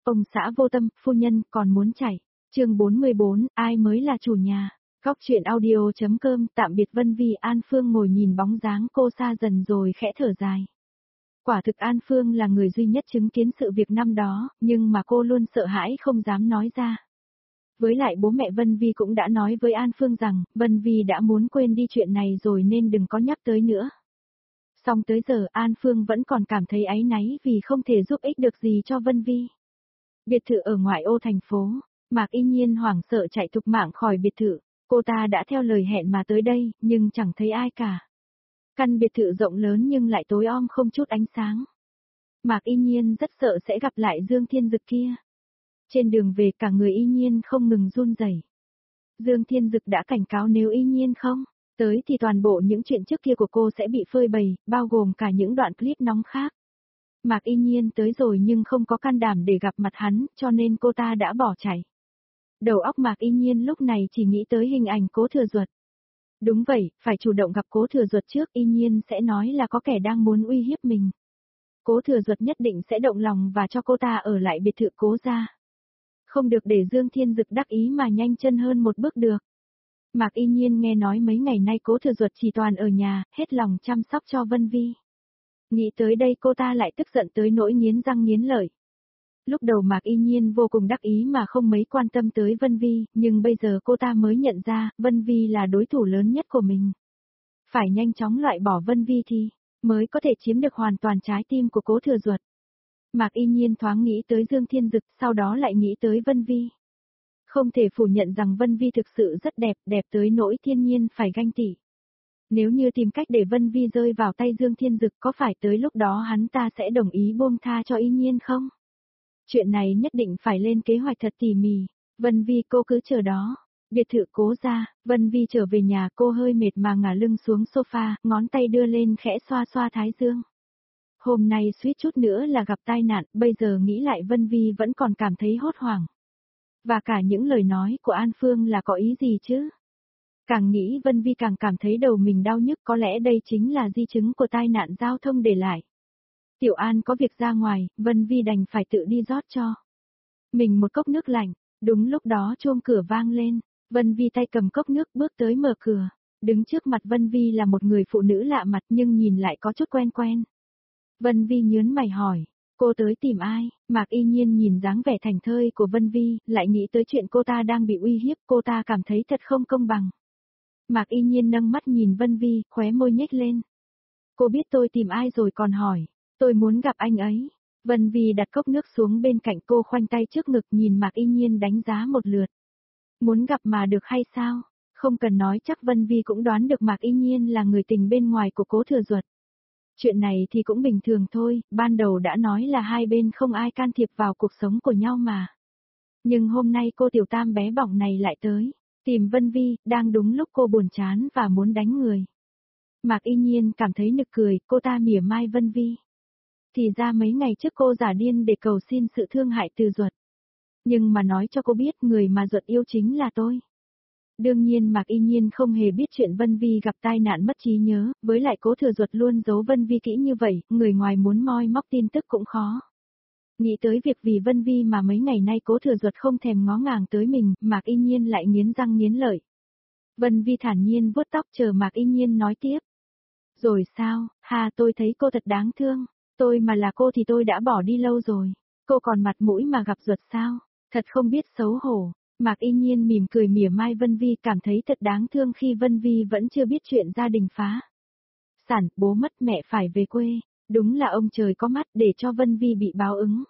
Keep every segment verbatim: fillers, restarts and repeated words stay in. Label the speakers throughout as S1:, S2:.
S1: Ông xã vô tâm, phu nhân còn muốn chảy. Chương bốn mươi bốn, ai mới là chủ nhà. Góc truyện audio.com, tạm biệt Vân Vi. An Phương ngồi nhìn bóng dáng cô xa dần rồi khẽ thở dài. Quả thực An Phương là người duy nhất chứng kiến sự việc năm đó, nhưng mà cô luôn sợ hãi không dám nói ra. Với lại bố mẹ Vân Vi cũng đã nói với An Phương rằng, Vân Vi đã muốn quên đi chuyện này rồi nên đừng có nhắc tới nữa. Song tới giờ An Phương vẫn còn cảm thấy áy náy vì không thể giúp ích được gì cho Vân Vi. Biệt thự ở ngoại ô thành phố, Mạc Y Nhiên hoảng sợ chạy thục mạng khỏi biệt thự, cô ta đã theo lời hẹn mà tới đây, nhưng chẳng thấy ai cả. Căn biệt thự rộng lớn nhưng lại tối om không chút ánh sáng. Mạc Y Nhiên rất sợ sẽ gặp lại Dương Thiên Dực kia. Trên đường về cả người Y Nhiên không ngừng run rẩy. Dương Thiên Dực đã cảnh cáo nếu Y Nhiên không tới thì toàn bộ những chuyện trước kia của cô sẽ bị phơi bày, bao gồm cả những đoạn clip nóng khác. Mạc Y Nhiên tới rồi nhưng không có can đảm để gặp mặt hắn, cho nên cô ta đã bỏ chạy. Đầu óc Mạc Y Nhiên lúc này chỉ nghĩ tới hình ảnh Cố Thừa Duật. Đúng vậy, phải chủ động gặp Cố Thừa Duật trước, Y Nhiên sẽ nói là có kẻ đang muốn uy hiếp mình. Cố Thừa Duật nhất định sẽ động lòng và cho cô ta ở lại biệt thự Cố gia. Không được để Dương Thiên Dực đắc ý mà nhanh chân hơn một bước được. Mạc Y Nhiên nghe nói mấy ngày nay Cố Thừa Duật chỉ toàn ở nhà, hết lòng chăm sóc cho Vân Vi. Nghĩ tới đây cô ta lại tức giận tới nỗi nghiến răng nghiến lợi. Lúc đầu Mạc Y Nhiên vô cùng đắc ý mà không mấy quan tâm tới Vân Vi, nhưng bây giờ cô ta mới nhận ra, Vân Vi là đối thủ lớn nhất của mình. Phải nhanh chóng loại bỏ Vân Vi thì, mới có thể chiếm được hoàn toàn trái tim của Cố Thừa Duật. Mạc Y Nhiên thoáng nghĩ tới Dương Thiên Dực, sau đó lại nghĩ tới Vân Vi. Không thể phủ nhận rằng Vân Vi thực sự rất đẹp, đẹp tới nỗi thiên nhiên phải ganh tị. Nếu như tìm cách để Vân Vi rơi vào tay Dương Thiên Dực, có phải tới lúc đó hắn ta sẽ đồng ý buông tha cho Y Nhiên không? Chuyện này nhất định phải lên kế hoạch thật tỉ mỉ. Vân Vi cô cứ chờ đó. Biệt thự Cố gia, Vân Vi trở về nhà, cô hơi mệt mà ngả lưng xuống sofa, ngón tay đưa lên khẽ xoa xoa thái dương. Hôm nay suýt chút nữa là gặp tai nạn, bây giờ nghĩ lại Vân Vi vẫn còn cảm thấy hốt hoảng. Và cả những lời nói của An Phương là có ý gì chứ? Càng nghĩ Vân Vi càng cảm thấy đầu mình đau nhức, có lẽ đây chính là di chứng của tai nạn giao thông để lại. Tiểu An có việc ra ngoài, Vân Vi đành phải tự đi rót cho mình một cốc nước lạnh. Đúng lúc đó chuông cửa vang lên, Vân Vi tay cầm cốc nước bước tới mở cửa. Đứng trước mặt Vân Vi là một người phụ nữ lạ mặt nhưng nhìn lại có chút quen quen. Vân Vi nhớn mày hỏi, cô tới tìm ai? Mạc Y Nhiên nhìn dáng vẻ thảnh thơi của Vân Vi, lại nghĩ tới chuyện cô ta đang bị uy hiếp, cô ta cảm thấy thật không công bằng. Mạc Y Nhiên nâng mắt nhìn Vân Vi, khóe môi nhếch lên. Cô biết tôi tìm ai rồi còn hỏi, tôi muốn gặp anh ấy. Vân Vi đặt cốc nước xuống bên cạnh cô, khoanh tay trước ngực nhìn Mạc Y Nhiên đánh giá một lượt. Muốn gặp mà được hay sao? Không cần nói chắc Vân Vi cũng đoán được Mạc Y Nhiên là người tình bên ngoài của Cố Thừa Duật. Chuyện này thì cũng bình thường thôi, ban đầu đã nói là hai bên không ai can thiệp vào cuộc sống của nhau mà. Nhưng hôm nay cô tiểu tam bé bỏng này lại tới, tìm Vân Vi, đang đúng lúc cô buồn chán và muốn đánh người. Mạc Y Nhiên cảm thấy nực cười, cô ta mỉa mai Vân Vi. Thì ra mấy ngày trước cô giả điên để cầu xin sự thương hại từ Duật. Nhưng mà nói cho cô biết người mà Duật yêu chính là tôi. Đương nhiên Mạc Y Nhiên không hề biết chuyện Vân Vi gặp tai nạn mất trí nhớ, với lại Cố Thừa Duật luôn giấu Vân Vi kỹ như vậy, người ngoài muốn moi móc tin tức cũng khó. Nghĩ tới việc vì Vân Vi mà mấy ngày nay Cố Thừa Duật không thèm ngó ngàng tới mình, Mạc Y Nhiên lại nghiến răng nghiến lợi. Vân Vi thản nhiên vuốt tóc chờ Mạc Y Nhiên nói tiếp. Rồi sao, hà tôi thấy cô thật đáng thương, tôi mà là cô thì tôi đã bỏ đi lâu rồi, cô còn mặt mũi mà gặp Duật sao, thật không biết xấu hổ. Mạc Y Nhiên mỉm cười mỉa mai Vân Vi, cảm thấy thật đáng thương khi Vân Vi vẫn chưa biết chuyện gia đình phá sản, bố mất mẹ phải về quê, đúng là ông trời có mắt để cho Vân Vi bị báo ứng.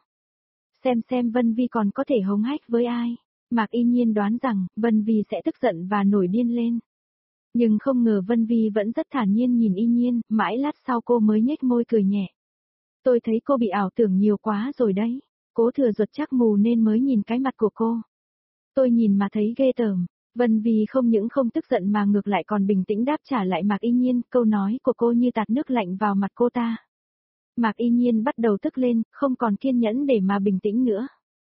S1: Xem xem Vân Vi còn có thể hống hách với ai. Mạc Y Nhiên đoán rằng Vân Vi sẽ tức giận và nổi điên lên. Nhưng không ngờ Vân Vi vẫn rất thản nhiên nhìn Y Nhiên, mãi lát sau cô mới nhếch môi cười nhẹ. Tôi thấy cô bị ảo tưởng nhiều quá rồi đấy, Cố Thừa Duật chắc mù nên mới nhìn cái mặt của cô. Tôi nhìn mà thấy ghê tởm. Vân Vi không những không tức giận mà ngược lại còn bình tĩnh đáp trả lại Mạc Y Nhiên, câu nói của cô như tạt nước lạnh vào mặt cô ta. Mạc Y Nhiên bắt đầu tức lên, không còn kiên nhẫn để mà bình tĩnh nữa.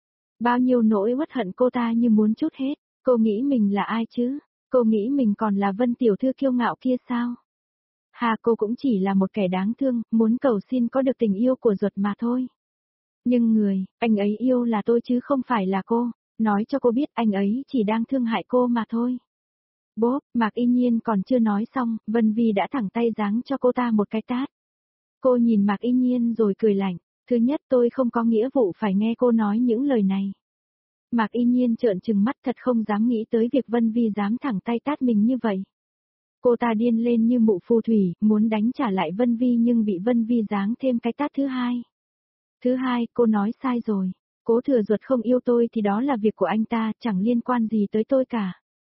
S1: Bao nhiêu nỗi uất hận cô ta như muốn trút hết, cô nghĩ mình là ai chứ? Cô nghĩ mình còn là Vân tiểu thư kiêu ngạo kia sao? Hà, cô cũng chỉ là một kẻ đáng thương, muốn cầu xin có được tình yêu của Duật mà thôi. Nhưng người, anh ấy yêu là tôi chứ không phải là cô, nói cho cô biết anh ấy chỉ đang thương hại cô mà thôi. Bốp, Mạc Y Nhiên còn chưa nói xong, Vân Vi đã thẳng tay giáng cho cô ta một cái tát. Cô nhìn Mạc Y Nhiên rồi cười lạnh, thứ nhất tôi không có nghĩa vụ phải nghe cô nói những lời này. Mạc Y Nhiên trợn trừng mắt thật không dám nghĩ tới việc Vân Vi dám thẳng tay tát mình như vậy. Cô ta điên lên như mụ phù thủy, muốn đánh trả lại Vân Vi nhưng bị Vân Vi giáng thêm cái tát thứ hai. Thứ hai, cô nói sai rồi. Cố Thừa Duật không yêu tôi thì đó là việc của anh ta, chẳng liên quan gì tới tôi cả.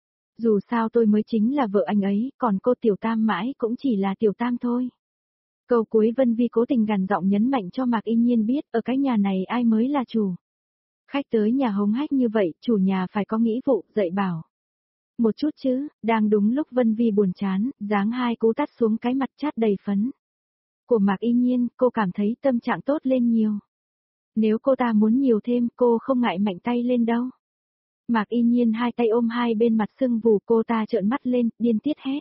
S1: Dù sao tôi mới chính là vợ anh ấy, còn cô Tiểu Tam mãi cũng chỉ là Tiểu Tam thôi. Câu cuối Vân Vi cố tình gằn giọng nhấn mạnh cho Mạc Y Nhiên biết ở cái nhà này ai mới là chủ. Khách tới nhà hống hách như vậy, chủ nhà phải có nghĩa vụ, dạy bảo. Một chút chứ, đang đúng lúc Vân Vi buồn chán, giáng hai cú tát xuống cái mặt chát đầy phấn. Của Mạc Y Nhiên, cô cảm thấy tâm trạng tốt lên nhiều. Nếu cô ta muốn nhiều thêm, cô không ngại mạnh tay lên đâu. Mạc Y Nhiên hai tay ôm hai bên mặt sưng vù, cô ta trợn mắt lên, điên tiết hét.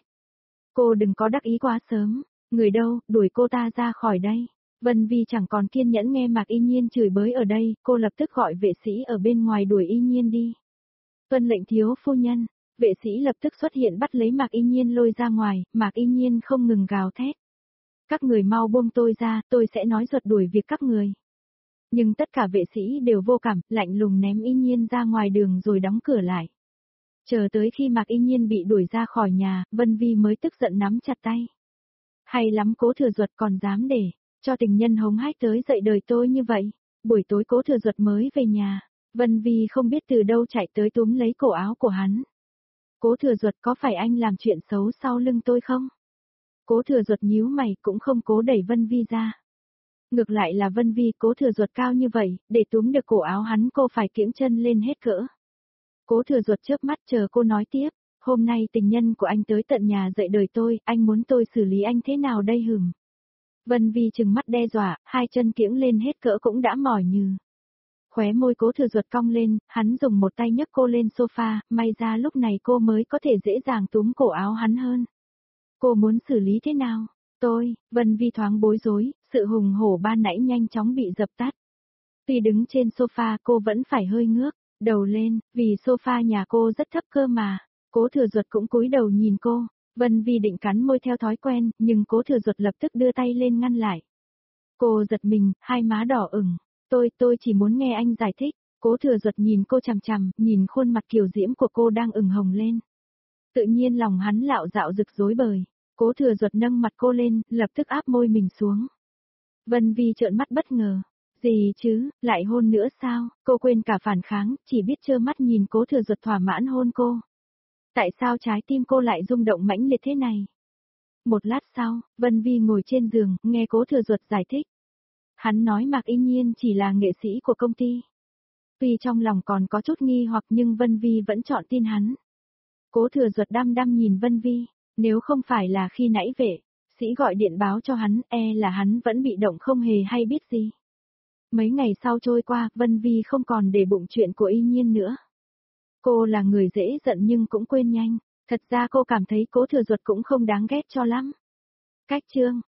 S1: Cô đừng có đắc ý quá sớm, người đâu, đuổi cô ta ra khỏi đây. Vân Vi chẳng còn kiên nhẫn nghe Mạc Y Nhiên chửi bới ở đây, cô lập tức gọi vệ sĩ ở bên ngoài đuổi Y Nhiên đi. Tuân lệnh thiếu phu nhân, vệ sĩ lập tức xuất hiện bắt lấy Mạc Y Nhiên lôi ra ngoài, Mạc Y Nhiên không ngừng gào thét. Các người mau buông tôi ra, tôi sẽ nói ruột đuổi việc các người. Nhưng tất cả vệ sĩ đều vô cảm, lạnh lùng ném Y Nhiên ra ngoài đường rồi đóng cửa lại. Chờ tới khi Mạc Y Nhiên bị đuổi ra khỏi nhà, Vân Vi mới tức giận nắm chặt tay. Hay lắm Cố Thừa Duật còn dám để cho tình nhân hống hách tới dậy đời tôi như vậy. Buổi tối Cố Thừa Duật mới về nhà, Vân Vi không biết từ đâu chạy tới túm lấy cổ áo của hắn. Cố Thừa Duật, có phải anh làm chuyện xấu sau lưng tôi không? Cố Thừa Duật nhíu mày cũng không cố đẩy Vân Vi ra. Ngược lại là Vân Vi, Cố Thừa Duật cao như vậy, để túm được cổ áo hắn cô phải kiễng chân lên hết cỡ. Cố Thừa Duật chớp mắt chờ cô nói tiếp, hôm nay tình nhân của anh tới tận nhà dậy đời tôi, anh muốn tôi xử lý anh thế nào đây hừm? Vân Vi trừng mắt đe dọa, hai chân kiễng lên hết cỡ cũng đã mỏi nhừ. Khóe môi Cố Thừa Duật cong lên, hắn dùng một tay nhấc cô lên sofa, may ra lúc này cô mới có thể dễ dàng túm cổ áo hắn hơn. Cô muốn xử lý thế nào? Tôi, Vân Vi thoáng bối rối, sự hùng hổ ban nãy nhanh chóng bị dập tắt. Tuy đứng trên sofa cô vẫn phải hơi ngước đầu lên, vì sofa nhà cô rất thấp cơ mà. Cố Thừa Duật cũng cúi đầu nhìn cô. Vân Vi định cắn môi theo thói quen, nhưng Cố Thừa Duật lập tức đưa tay lên ngăn lại. Cô giật mình, hai má đỏ ửng. Tôi, tôi chỉ muốn nghe anh giải thích. Cố Thừa Duật nhìn cô chằm chằm, nhìn khuôn mặt kiều diễm của cô đang ửng hồng lên. Tự nhiên lòng hắn lạo dạo rực rối bời. Cố Thừa Duật nâng mặt cô lên, lập tức áp môi mình xuống. Vân Vi trợn mắt bất ngờ. Gì chứ, lại hôn nữa sao? Cô quên cả phản kháng, chỉ biết trơ mắt nhìn Cố Thừa Duật thỏa mãn hôn cô. Tại sao trái tim cô lại rung động mãnh liệt thế này? Một lát sau, Vân Vi ngồi trên giường, nghe Cố Thừa Duật giải thích. Hắn nói Mạc Y Nhiên chỉ là nghệ sĩ của công ty. Tuy trong lòng còn có chút nghi hoặc nhưng Vân Vi vẫn chọn tin hắn. Cố Thừa Duật đăm đăm nhìn Vân Vi, nếu không phải là khi nãy vệ sĩ gọi điện báo cho hắn, e là hắn vẫn bị động không hề hay biết gì. Mấy ngày sau trôi qua, Vân Vi không còn để bụng chuyện của Y Nhiên nữa. Cô là người dễ giận nhưng cũng quên nhanh, thật ra cô cảm thấy Cố Thừa Duật cũng không đáng ghét cho lắm. Cách chương